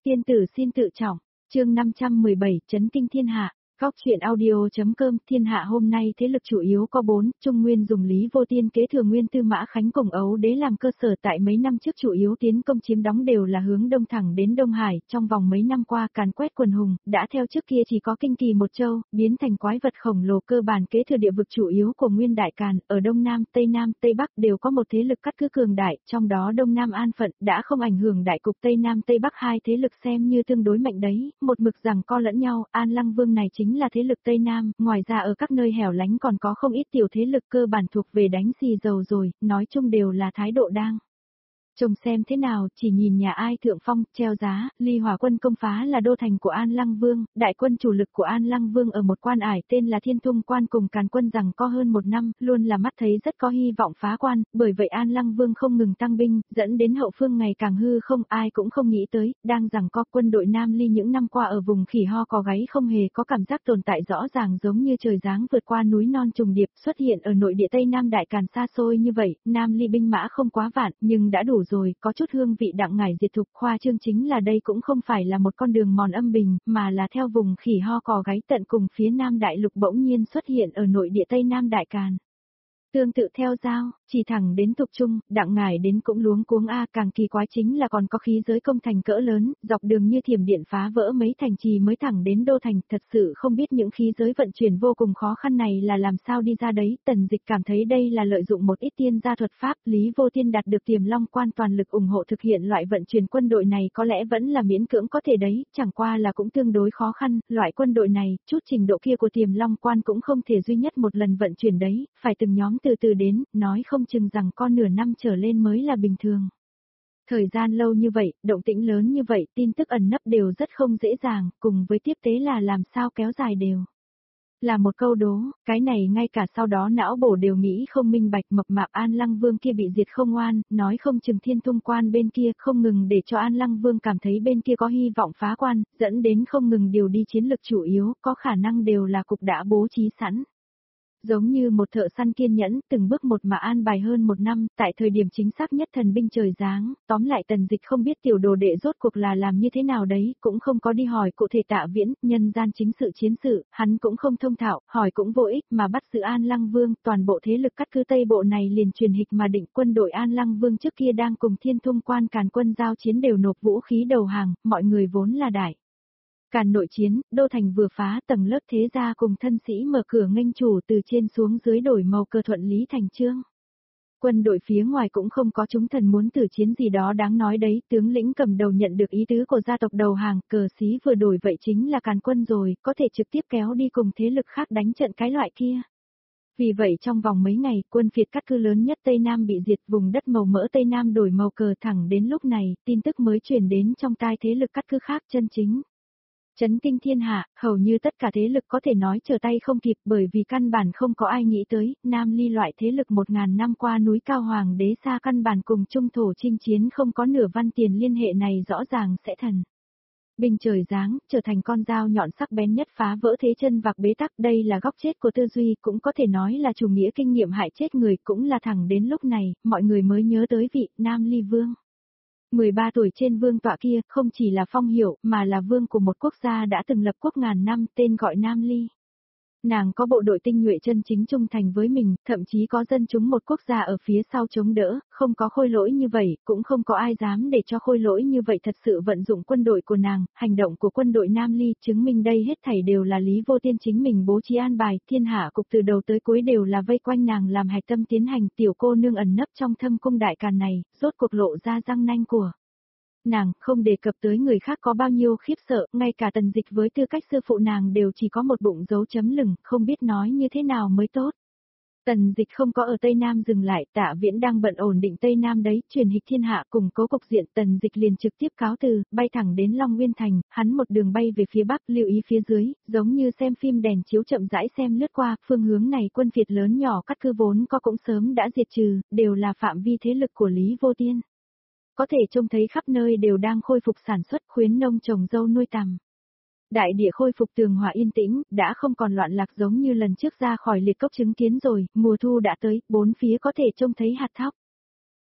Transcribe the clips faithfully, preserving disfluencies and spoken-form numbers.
Tiên tử xin tự trọng, chương năm trăm mười bảy, chấn kinh thiên hạ. Góc truyện audio.com. Thiên hạ hôm nay thế lực chủ yếu có bốn, Trung Nguyên dùng Lý Vô Tiên kế thừa Nguyên Tư Mã Khánh cùng Ấu Đế làm cơ sở, tại mấy năm trước chủ yếu tiến công chiếm đóng đều là hướng đông thẳng đến Đông Hải, trong vòng mấy năm qua càn quét quần hùng, đã theo trước kia chỉ có Kinh Kỳ một châu, biến thành quái vật khổng lồ, cơ bản kế thừa địa vực chủ yếu của Nguyên Đại Càn, ở Đông Nam, Tây Nam, Tây Bắc đều có một thế lực cắt cứ cường đại, trong đó Đông Nam an phận, đã không ảnh hưởng đại cục, Tây Nam Tây Bắc hai thế lực xem như tương đối mạnh đấy, một mực rằng co lẫn nhau. An Lăng Vương này chính là thế lực Tây Nam, ngoài ra ở các nơi hẻo lánh còn có không ít tiểu thế lực cơ bản thuộc về đánh xì dầu rồi, nói chung đều là thái độ đang trông xem thế nào, chỉ nhìn nhà ai thượng phong, treo giá. Ly Hỏa quân công phá là đô thành của An Lăng Vương, đại quân chủ lực của An Lăng Vương ở một quan ải tên là Thiên Thung Quan cùng Càn quân rằng co hơn một năm, luôn là mắt thấy rất có hy vọng phá quan, bởi vậy An Lăng Vương không ngừng tăng binh, dẫn đến hậu phương ngày càng hư không, ai cũng không nghĩ tới, đang rằng co quân đội Nam Ly những năm qua ở vùng khỉ ho có gáy không hề có cảm giác tồn tại rõ ràng, giống như trời giáng vượt qua núi non trùng điệp, xuất hiện ở nội địa Tây Nam Đại Càn xa xôi như vậy. Nam Ly binh mã không quá vạn, nhưng đã đủ rồi, có chút hương vị đặng ngải diệt thục. Khoa trương chính là đây cũng không phải là một con đường mòn âm bình, mà là theo vùng khỉ ho cò gáy tận cùng phía Nam Đại Lục bỗng nhiên xuất hiện ở nội địa Tây Nam Đại Càn. Tương tự theo giao, chỉ thẳng đến tục trung, đặng ngải đến cũng luống cuống a, càng kỳ quái chính là còn có khí giới công thành cỡ lớn, dọc đường như thiểm điện phá vỡ mấy thành trì mới thẳng đến đô thành, thật sự không biết những khí giới vận chuyển vô cùng khó khăn này là làm sao đi ra đấy. Tần Dịch cảm thấy đây là lợi dụng một ít tiên gia thuật pháp, Lý Vô Tiên đạt được Tiềm Long Quan toàn lực ủng hộ thực hiện loại vận chuyển quân đội này có lẽ vẫn là miễn cưỡng có thể đấy, chẳng qua là cũng tương đối khó khăn, loại quân đội này, chút trình độ kia của Tiềm Long Quan cũng không thể duy nhất một lần vận chuyển đấy, phải từng nhóm từ từ đến, nói không chừng rằng con nửa năm trở lên mới là bình thường. Thời gian lâu như vậy, động tĩnh lớn như vậy, tin tức ẩn nấp đều rất không dễ dàng, cùng với tiếp tế là làm sao kéo dài đều. Là một câu đố, cái này ngay cả sau đó não bổ đều nghĩ không minh bạch. Mập mạp An Lăng Vương kia bị diệt không oan, nói không chừng Thiên Thung Quan bên kia không ngừng để cho An Lăng Vương cảm thấy bên kia có hy vọng phá quan, dẫn đến không ngừng điều đi chiến lực chủ yếu, có khả năng đều là cục đã bố trí sẵn. Giống như một thợ săn kiên nhẫn, từng bước một mà an bài hơn một năm, tại thời điểm chính xác nhất thần binh trời giáng, tóm lại Tần Dịch không biết tiểu đồ đệ rốt cuộc là làm như thế nào đấy, cũng không có đi hỏi cụ thể Tạ Viễn, nhân gian chính sự chiến sự, hắn cũng không thông thạo, hỏi cũng vô ích, mà bắt giữ An Lăng Vương, toàn bộ thế lực cắt cứ Tây Bộ này liền truyền hịch mà định. Quân đội An Lăng Vương trước kia đang cùng Thiên Thung Quan Càn quân giao chiến đều nộp vũ khí đầu hàng, mọi người vốn là đại Càn nội chiến, đô thành vừa phá, tầng lớp thế gia cùng thân sĩ mở cửa nghênh chủ, từ trên xuống dưới đổi màu cờ thuận lý thành chương. Quân đội phía ngoài cũng không có chúng thần muốn tử chiến gì đó đáng nói đấy, tướng lĩnh cầm đầu nhận được ý tứ của gia tộc đầu hàng, cờ xí vừa đổi vậy chính là Càn quân rồi, có thể trực tiếp kéo đi cùng thế lực khác đánh trận cái loại kia. Vì vậy trong vòng mấy ngày, quân phiệt cắt cứ lớn nhất Tây Nam bị diệt, vùng đất màu mỡ Tây Nam đổi màu cờ. Thẳng đến lúc này, tin tức mới truyền đến trong tai thế lực cắt cứ khác chân chính. Chấn kinh thiên hạ, hầu như tất cả thế lực có thể nói trở tay không kịp, bởi vì căn bản không có ai nghĩ tới, Nam Ly loại thế lực một ngàn năm qua núi cao hoàng đế xa căn bản cùng trung thổ chinh chiến không có nửa văn tiền liên hệ này rõ ràng sẽ thần binh trời giáng, trở thành con dao nhọn sắc bén nhất phá vỡ thế chân vạc bế tắc. Đây là góc chết của tư duy, cũng có thể nói là chủ nghĩa kinh nghiệm hại chết người, cũng là thẳng đến lúc này, mọi người mới nhớ tới vị Nam Ly Vương. mười ba tuổi trên vương tọa kia, không chỉ là phong hiệu, mà là vương của một quốc gia đã từng lập quốc ngàn năm, tên gọi Nam Ly. Nàng có bộ đội tinh nhuệ chân chính trung thành với mình, thậm chí có dân chúng một quốc gia ở phía sau chống đỡ, không có khôi lỗi như vậy, cũng không có ai dám để cho khôi lỗi như vậy thật sự vận dụng quân đội của nàng. Hành động của quân đội Nam Ly chứng minh đây hết thảy đều là Lý Vô Tiên chính mình bố trí an bài, thiên hạ cục từ đầu tới cuối đều là vây quanh nàng làm hạch tâm tiến hành. Tiểu cô nương ẩn nấp trong thâm cung Đại Càn này, rốt cuộc lộ ra răng nanh của nàng, không đề cập tới người khác có bao nhiêu khiếp sợ, ngay cả Tần Dịch với tư cách sư phụ nàng đều chỉ có một bụng dấu chấm lửng, không biết nói như thế nào mới tốt. Tần Dịch không có ở Tây Nam dừng lại, Tạ Viễn đang bận ổn định Tây Nam đấy, truyền hịch thiên hạ cùng cố cục diện. Tần Dịch liền trực tiếp cáo từ, bay thẳng đến Long Nguyên Thành, hắn một đường bay về phía Bắc, lưu ý phía dưới, giống như xem phim đèn chiếu chậm rãi xem lướt qua, phương hướng này quân phiệt lớn nhỏ cắt cứ vốn có cũng sớm đã diệt trừ, đều là phạm vi thế lực của Lý Vô Tiên. Có thể trông thấy khắp nơi đều đang khôi phục sản xuất, khuyến nông trồng dâu nuôi tằm. Đại địa khôi phục tường hòa yên tĩnh, đã không còn loạn lạc giống như lần trước ra khỏi liệt cốc chứng kiến rồi, mùa thu đã tới, bốn phía có thể trông thấy hạt thóc.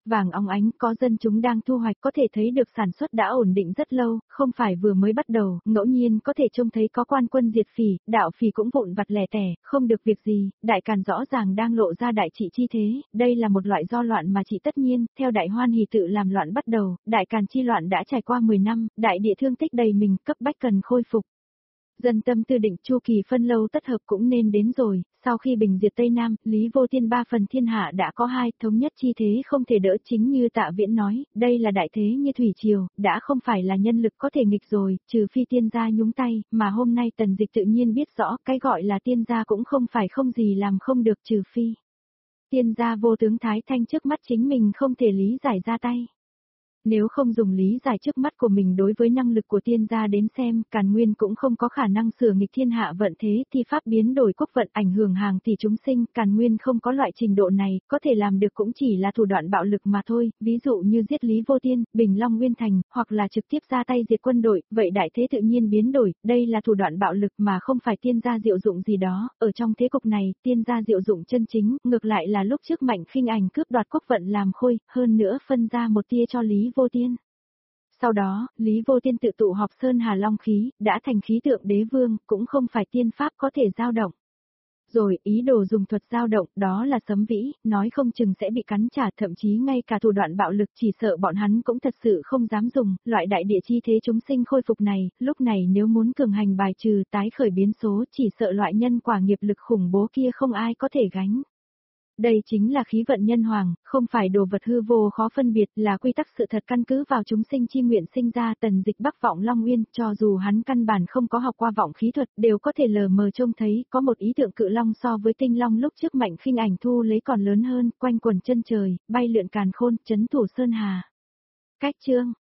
vàng óng ánh, có dân chúng đang thu hoạch, có thể thấy được sản xuất đã ổn định rất lâu, không phải vừa mới bắt đầu, ngẫu nhiên có thể trông thấy có quan quân diệt phỉ, đạo phỉ cũng vụn vặt lẻ tẻ, không được việc gì, đại càn rõ ràng đang lộ ra đại trị chi thế, đây là một loại do loạn mà trị tất nhiên, theo đại hoan hỷ tự làm loạn bắt đầu, đại càn chi loạn đã trải qua mười năm, đại địa thương tích đầy mình, cấp bách cần khôi phục. Dân tâm tư định chu kỳ phân lâu tất hợp cũng nên đến rồi, sau khi bình diệt Tây Nam, Lý Vô Tiên ba phần thiên hạ đã có hai, thống nhất chi thế không thể đỡ, chính như Tạ Viễn nói, đây là đại thế như thủy triều, đã không phải là nhân lực có thể nghịch rồi, trừ phi tiên gia nhúng tay, mà hôm nay Tần Dịch tự nhiên biết rõ, cái gọi là tiên gia cũng không phải không gì làm không được trừ phi. Tiên gia vô tướng Thái Thanh trước mắt chính mình không thể lý giải ra tay. Nếu không dùng lý giải trước mắt của mình đối với năng lực của tiên gia đến xem, Càn Nguyên cũng không có khả năng sửa nghịch thiên hạ vận thế, thi pháp biến đổi quốc vận ảnh hưởng hàng tỷ chúng sinh, Càn Nguyên không có loại trình độ này, có thể làm được cũng chỉ là thủ đoạn bạo lực mà thôi, ví dụ như giết Lý Vô Tiên, Bình Long Nguyên Thành, hoặc là trực tiếp ra tay diệt quân đội, vậy đại thế tự nhiên biến đổi, đây là thủ đoạn bạo lực mà không phải tiên gia diệu dụng gì đó, ở trong thế cục này, tiên gia diệu dụng chân chính, ngược lại là lúc trước Mạnh Khinh Ảnh cướp đoạt quốc vận làm khôi, hơn nữa phân ra một tia cho Lý Vô Tiên. Sau đó, Lý Vô Tiên tự tụ họp Sơn Hà Long khí, đã thành khí tượng đế vương, cũng không phải tiên pháp có thể dao động. Rồi, ý đồ dùng thuật dao động, đó là sấm vĩ, nói không chừng sẽ bị cắn trả, thậm chí ngay cả thủ đoạn bạo lực chỉ sợ bọn hắn cũng thật sự không dám dùng, loại đại địa chi thế chúng sinh khôi phục này, lúc này nếu muốn cường hành bài trừ tái khởi biến số, chỉ sợ loại nhân quả nghiệp lực khủng bố kia không ai có thể gánh. Đây chính là khí vận nhân hoàng, không phải đồ vật hư vô khó phân biệt, là quy tắc sự thật căn cứ vào chúng sinh chi nguyện sinh ra. Tần Dịch bắc vọng Long Nguyên, cho dù hắn căn bản không có học qua vọng khí thuật, đều có thể lờ mờ trông thấy, có một ý tượng cự long so với tinh long lúc trước Mạnh Khinh Ảnh thu lấy còn lớn hơn, quanh quần chân trời, bay lượn càn khôn, chấn thủ sơn hà. Cách chương